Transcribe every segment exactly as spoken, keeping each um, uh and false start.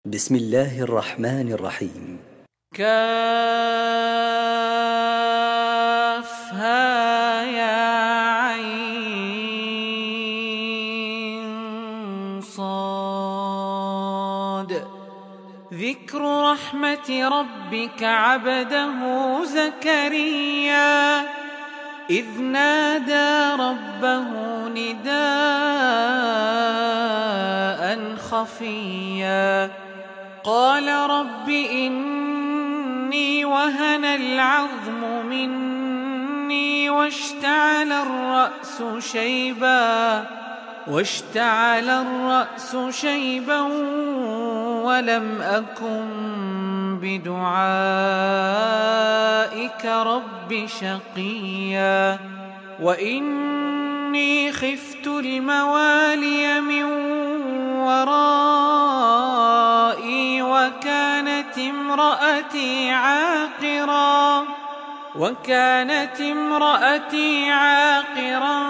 بسم الله الرحمن الرحيم. كافها يا عين صاد. ذكر رحمة ربك عبده زكريا إذ نادى ربه نداء خفيا قال رب إني وهن العظم مني واشتعل الرأس شيبا واشتعل الرأس شيبا ولم أكن بدعائك رب شقيا وإني خفت الموالي من ورائي وكانت امرأتي عاقرا وكانت امرأتي عاقرا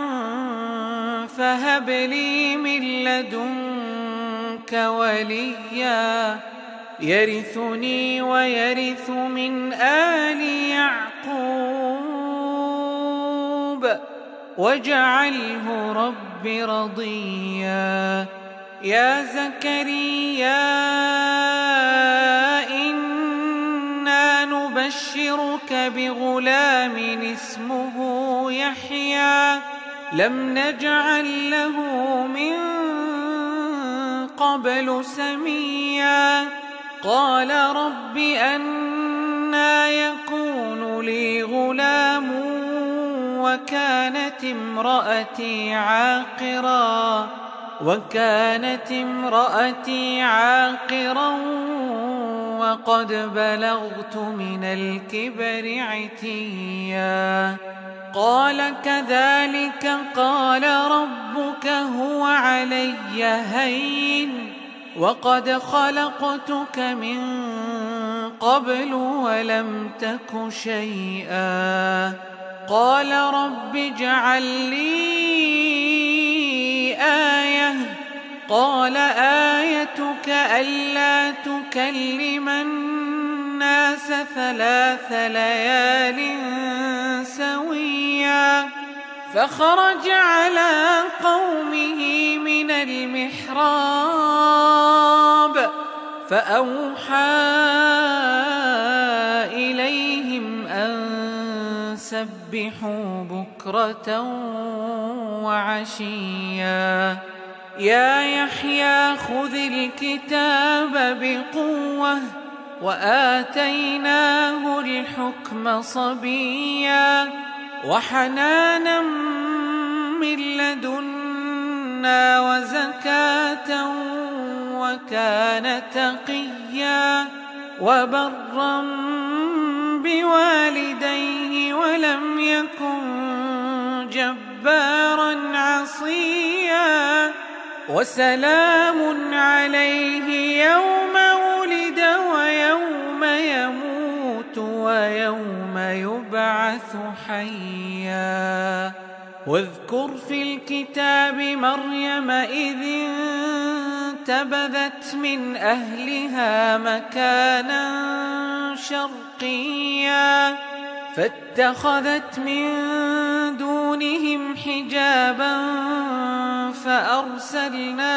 فهب لي من لدنك وليا يرثني ويرث من آل يعقوب واجعله رب رضيا. يا زكريا إنا نبشرك بغلام اسمه يحيى لم نجعل له من قبل سميا قال رب أنى يكون لي غلام وكانت امرأتي عاقرا وكانت امرأتي عاقرا وقد بلغت من الكبر عتيا قال كذلك قال ربك هو علي هين وقد خلقتك من قبل ولم تك شيئا قال رب اجعل لي آية قال آيتك ألا تكلم الناس ثلاث ليال سويا فخرج على قومه من المحراب فأوحى إليهم أن سبحوا بكرة وعشيا يا يحيى خذ الكتاب بقوة وآتيناه الحكم صبيا وحنانا من لدنا وزكاة وكان تقيا وبرا بوالديه ولم يكن جبارا عصيا وسلام عليه يوم ولد ويوم يموت ويوم يبعث حيا واذكر في الكتاب مريم إذ انتبذت من أهلها مكانا شرقيا فاتخذت من دونهم حجابا فأرسلنا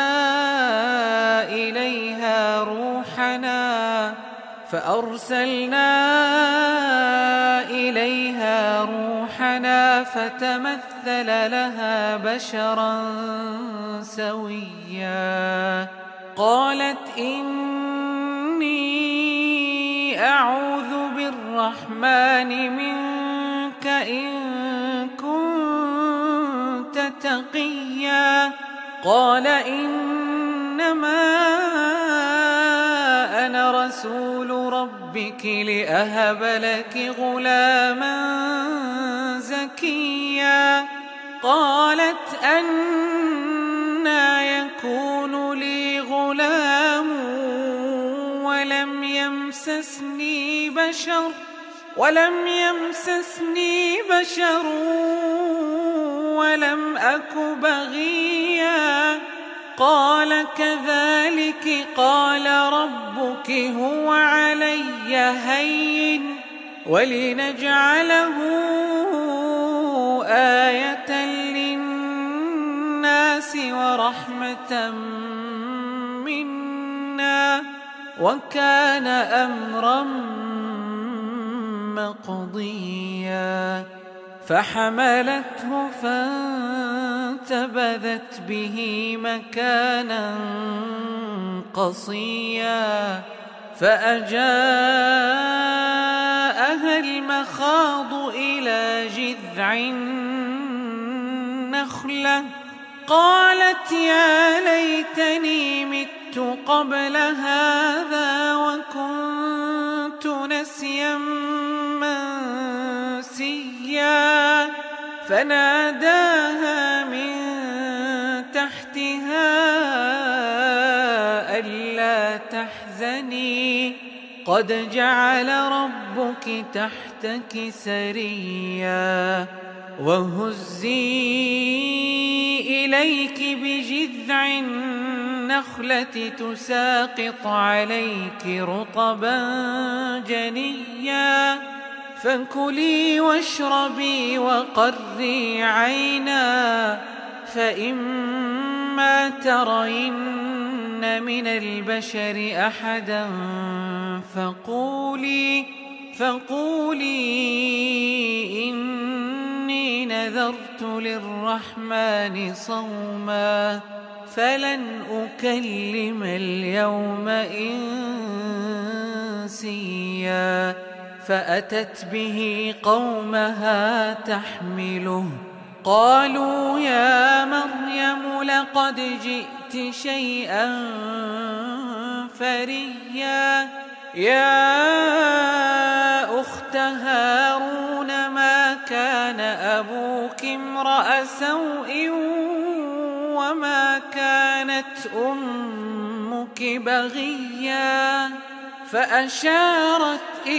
إليها روحنا فأرسلنا إليها روحنا فتمثل لها بشرا سويا قالت إني أعوذ بالرحمن منك إن كنت تقيا قال إنما أنا رسول ربك لأهب لك غلاما زكيا قالت أنى يكون لي غلام ولم يمسسني بشر ولم يمسسني بشر ولم أك بغيا قال كذلك قال ربك هو علي هين ولنجعله آية للناس ورحمة منا وكان أمرا مقضيا فحملته فانتبذت به مكانا قصيا فأجاءها المخاض إلى جذع النخلة قالت يا ليتني مت قبل هذا وكنت نسيا منسيا فناداها من تحتها ألا تحزني قد جعل ربك تحتك سريا وهزي إليك بجذع النخلة تساقط عليك رطبا جنيا فكلي واشربي وقري عينا فإما ترين من البشر أحدا فقولي فقولي إني نذرت للرحمن صوما فلن أكلم اليوم إنسيا فأتت به قومها تحمله قالوا يا مريم لقد جئت شيئا فريا يا أخت هارون ما كان أبوك امرأ سوء وما كانت أمك بغيا فأشارت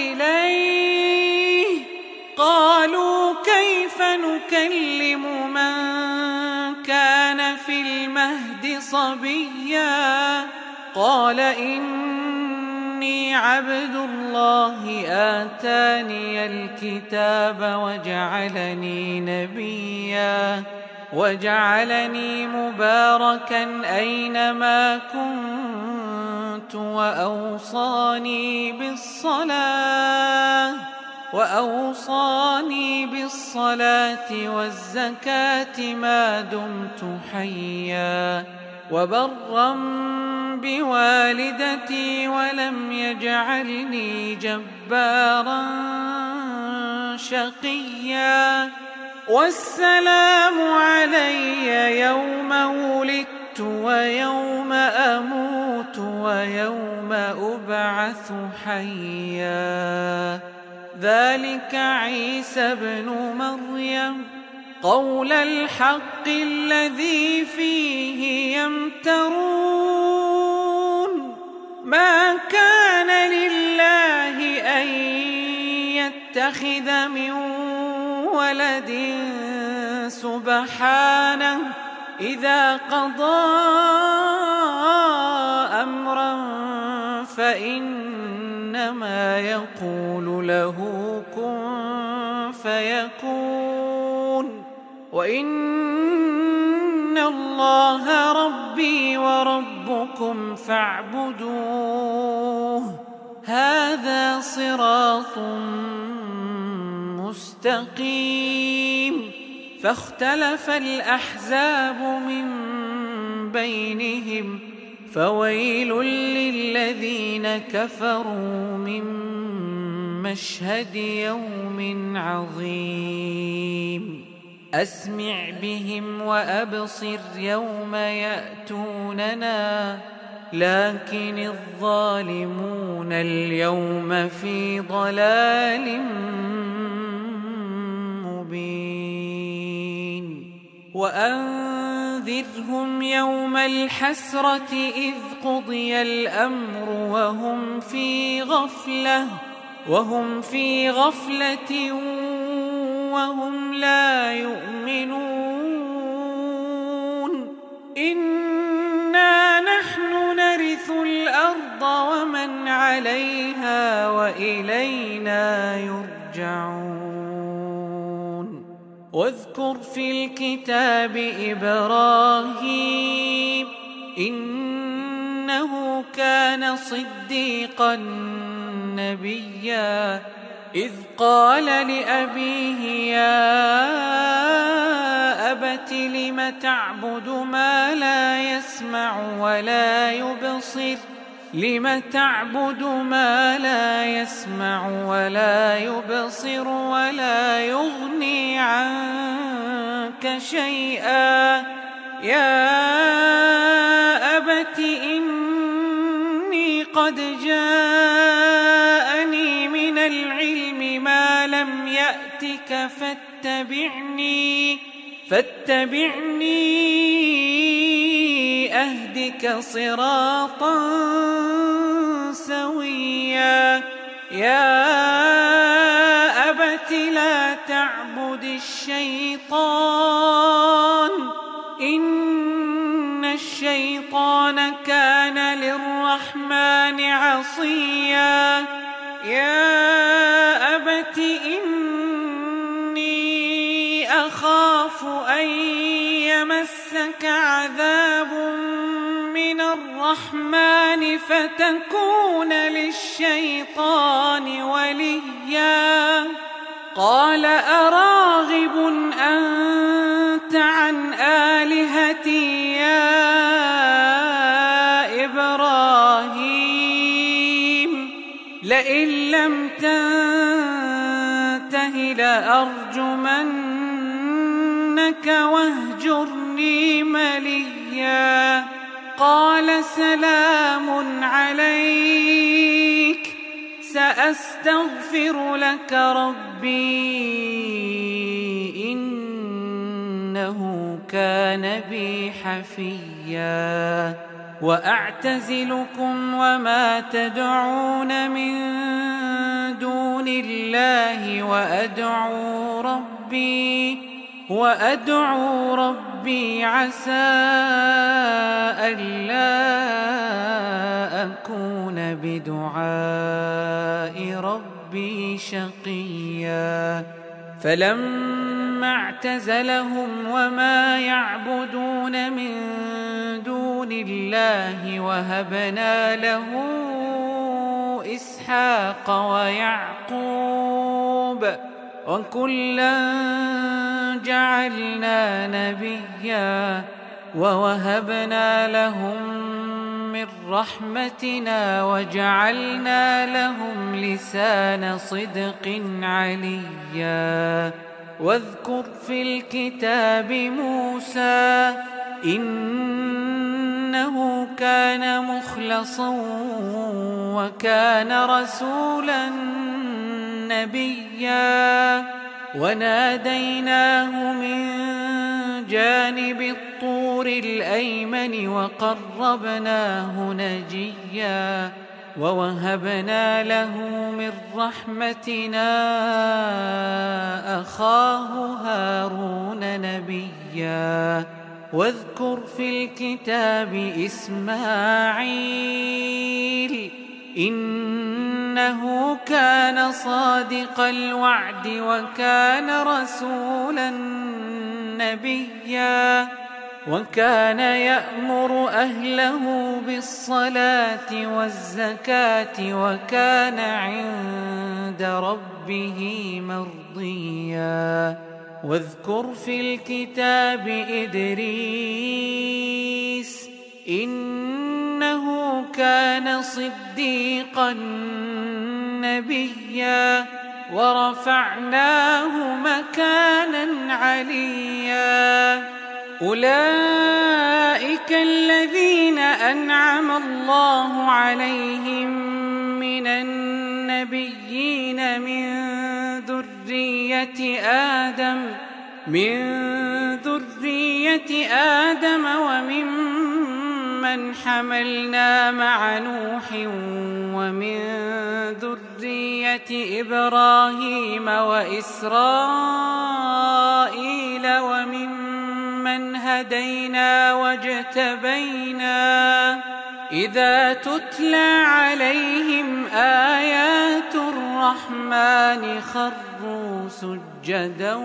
إليه قالوا كيف نكلم من كان في المهد صبيا قال إني عبد الله آتاني الكتاب وجعلني نبيا وجعلني مباركا أينما كنت وأوصاني بالصلاة وأوصاني بالصلاة والزكاة ما دمت حيا وبرا بوالدتي ولم يجعلني جبارا شقيا والسلام علي يوم ولدت ويوم أموت ويوم أبعث حيا ذلك عيسى بن مريم قول الحق الذي فيه يمترون ما كان لله أن يتخذ من ولد سبحانه إذا قضى أمرا فإنما يقول له كن فيكون وإن الله ربي وربكم فاعبدوه هذا صراط مستقيم فاختلف الأحزاب من بينهم فويل للذين كفروا من مشهد يوم عظيم أسمع بهم وأبصر يوم يأتوننا لكن الظالمون اليوم في ضلال مبين وأنذرهم يوم الحسرة إذ قضي الأمر وهم في غفلة وهم في غفلة وهم لا يؤمنون إن نرث الأرض ومن عليها وإلينا يرجعون واذكر في الكتاب إبراهيم إنه كان صديقا نبيا إذ قال لأبيه يا أبت لم تعبد ما لا يسمع ولا يبصر لم تعبد ما لا يسمع ولا يبصر ولا يغني عنك شيئا يا أبت إني قد جاءني من العلم ما لم يأتك فاتبعني فاتبعني أهدك صراطا سويا يا أبت لا تعبد الشيطان إن الشيطان كان للرحمن عصيا يا أبت إني أخاف أن يمسك عذاب من الرحمن فتكون للشيطان وليا قال أراغب أنت عن آلهتي يا إبراهيم لئن لم تنته لأرجمنك واهجرني مليا قال سلام عليك سأستغفر لك ربي إنه كان بي حفيا وأعتزلكم وما تدعون من دون الله وأدعو ربي وأدعو ربي عسى ألا أكون بدعاء ربي شقيا فلما اعتزلهم وما يعبدون من دون الله وهبنا له إسحاق ويعقوب وكلا جعلنا نبيا ووهبنا لهم من رحمتنا وجعلنا لهم لسان صدق عليا واذكر في الكتاب موسى إنه كان مخلصا وكان رسولا نبيا وناديناه من جانب الطور الأيمن وقربناه نجيا ووهبنا له من رحمتنا أخاه هارون نبيا واذكر في الكتاب إسماعيل إنه كان صادق الوعد وكان رسولا نبيا وكان يأمر أهله بالصلاة والزكاة وكان عند ربه مرضيا واذكر في الكتاب إدريس إنه كان صديقا نبيا ورفعناه مكانا عليا أولئك الذين أنعم الله عليهم من النبيين من ذرية آدم من ذرية آدم وممن حملنا مع نوح ومن ذرية إبراهيم وإسرائيل وممن هدينا واجتبينا إذا تتلى عليهم آيات الرحمن خروا سجدا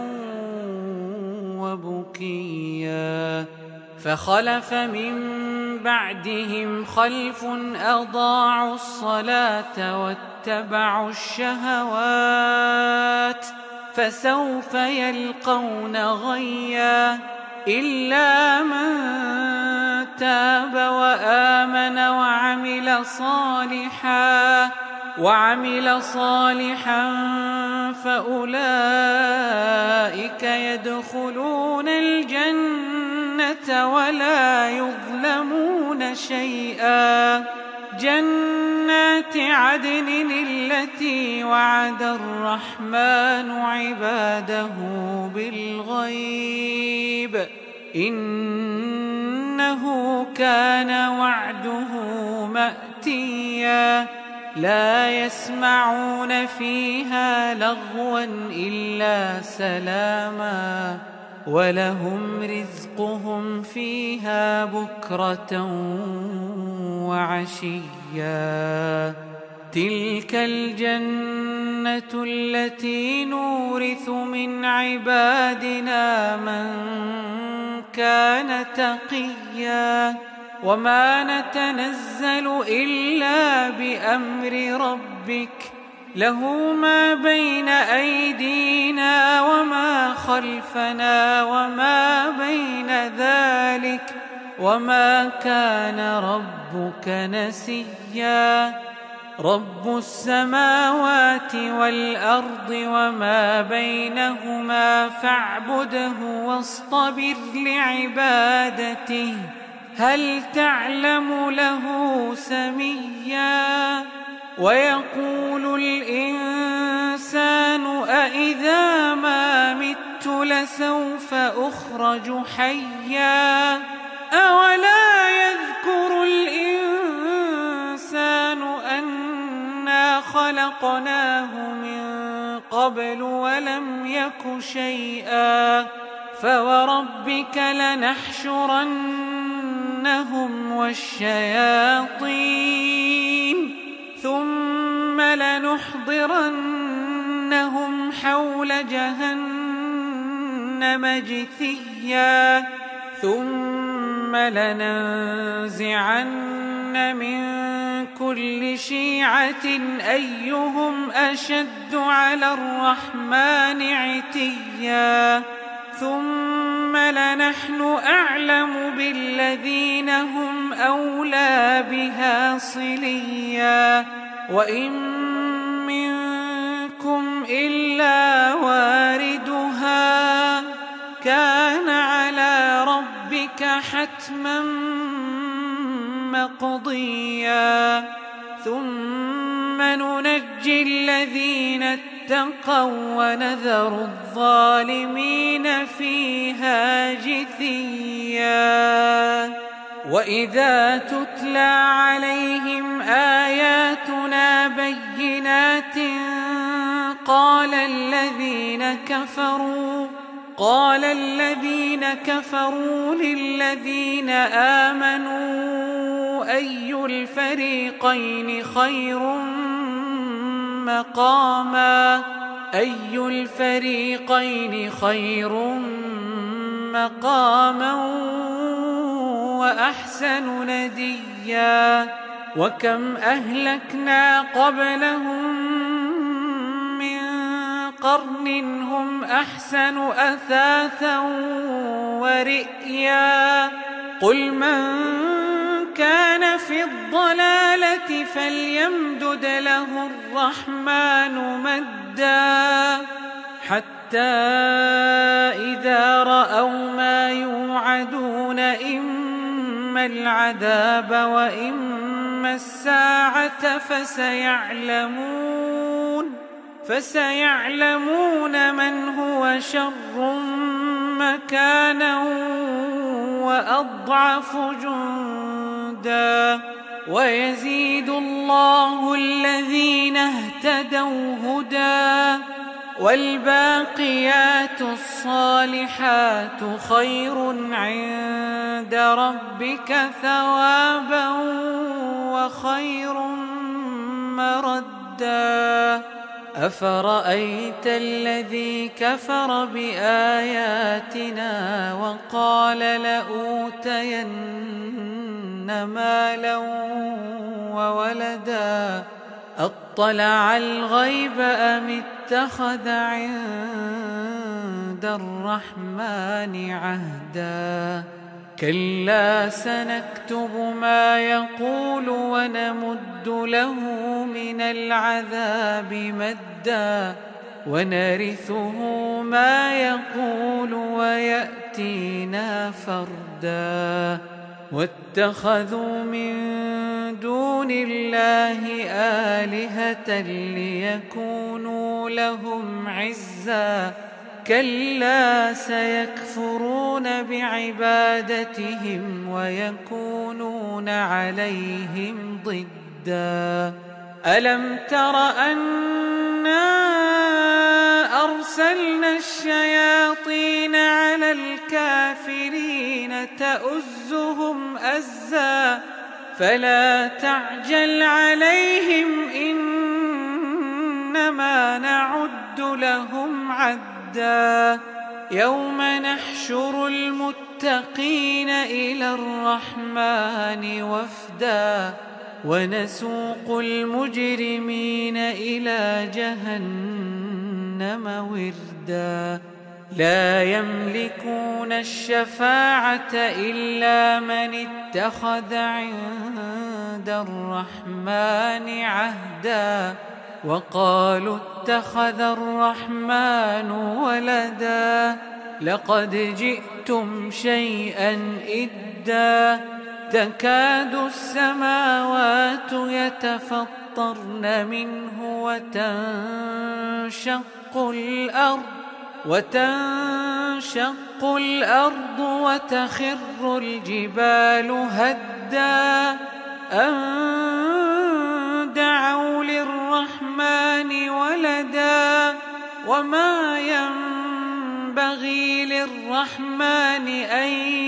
وبكيا فخلف من بعدهم خلف أضاعوا الصلاة واتبعوا الشهوات فسوف يلقون غيا إلا من تاب وآمن وعمل صالحا وعمل صالحا فأولئك يدخلون الجنة ولا يظلمون شيئا جنات عدن التي وعد الرحمن عباده بالغيب إنه كان وعده مأتيا لا يسمعون فيها لغوا إلا سلاما ولهم رزقهم فيها بكرة وعشيا تلك الجنة التي نورث من عبادنا من كان تقيا وما نتنزل إلا بأمر ربك له ما بين أيدينا وما خلفنا وما بين ذلك وما كان ربك نسيا رب السماوات والأرض وما بينهما فاعبده واصطبر لعبادته هل تعلم له سميا ويقول الإنسان أإذا ما مت لسوف أخرج حيا أولا يذكر الإنسان أنا خلقناه من قبل ولم يك شيئا فوربك لنحشرنهم والشياطين ثم لنحضرنهم حول جهنم جثيا ثم لننزعن من كل شيعة أيهم أشد على الرحمن عتيا ثم لنحن أعلم بالذين هم أولى بها صليا وإن منكم إلا واردها كان على ربك حتما مقضيا ثم ننجي الذين اتقوا ونذر الظالمين فيها جثيا وإذا تتلى عليهم آياتنا بينات قال الذين كفروا قال الذين كفروا للذين آمنوا أي الفريقين خير مقاما أي الفريقين خير مقاما وأحسن نديا وكم أهلكنا قبلهم من قرن هم أحسن أثاثا ورئيا قل من كان في الضلالة فليمدد له الرحمن مدا حتى إذا رأوا ما يوعدون إما العذاب وإما الساعة فسيعلمون فسيعلمون من هو شر مكانا وأضعف جندا ويزيد الله الذين اهتدوا هدى والباقيات الصالحات خير عند ربك ثوابا وخير مردا أفرأيت الذي كفر بآياتنا وقال لأوتين مالا وولدا أطلع الغيب أم اتخذ عند الرحمن عهدا كلا سنكتب ما يقول ونمد له من العذاب مدا ونرثه ما يقول ويأتينا فردا واتخذوا من دون الله آلهة ليكونوا لهم عزا كلا سيكفرون بعبادتهم ويكونون عليهم ضدا ألم تر أنا أرسلنا الشياطين على الكافرين تؤزهم أزا فلا تعجل عليهم إنما نعد لهم عدا يوم نحشر المتقين إلى الرحمن وفدا ونسوق المجرمين إلى جهنم وردا لا يملكون الشفاعة إلا من اتخذ عند الرحمن عهدا وقالوا اتخذ الرحمن ولدا لقد جئتم شيئا إدا تكاد السماوات يتفطرن منه وتنشق الأرض وتنشق الأرض وتخر الجبال هدا أن دعوا للرحمن ولدا وما ينبغي للرحمن أن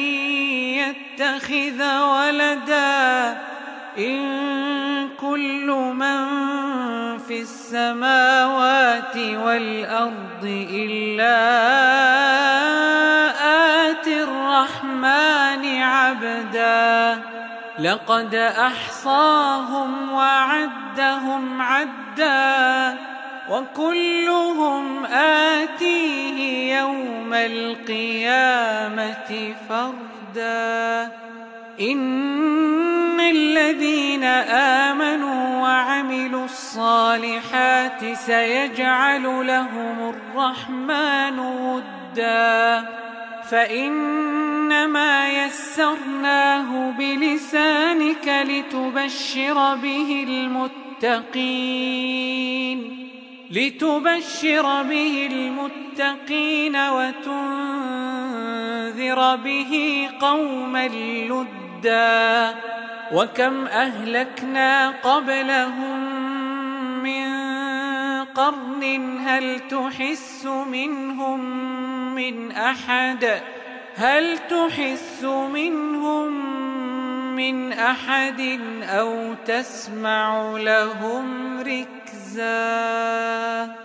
يتخذ ولدا إن كل من في السماوات والأرض إلا آتي الرحمن عبدا لقد أحصاهم وعدهم عدا وكلهم آتيه يوم القيامة فردا إن الذين آمنوا وعملوا الصالحات سيجعل لهم الرحمن ودا فإنما يسرناه بلسانك لتبشر به المتقين لتبشر به المتقين وتنذر به قوما لدا وكم أهلكنا قبلهم من قرن هل تحس منهم من أحد هل تحس منهم من أحد أو تسمع لهم ركزا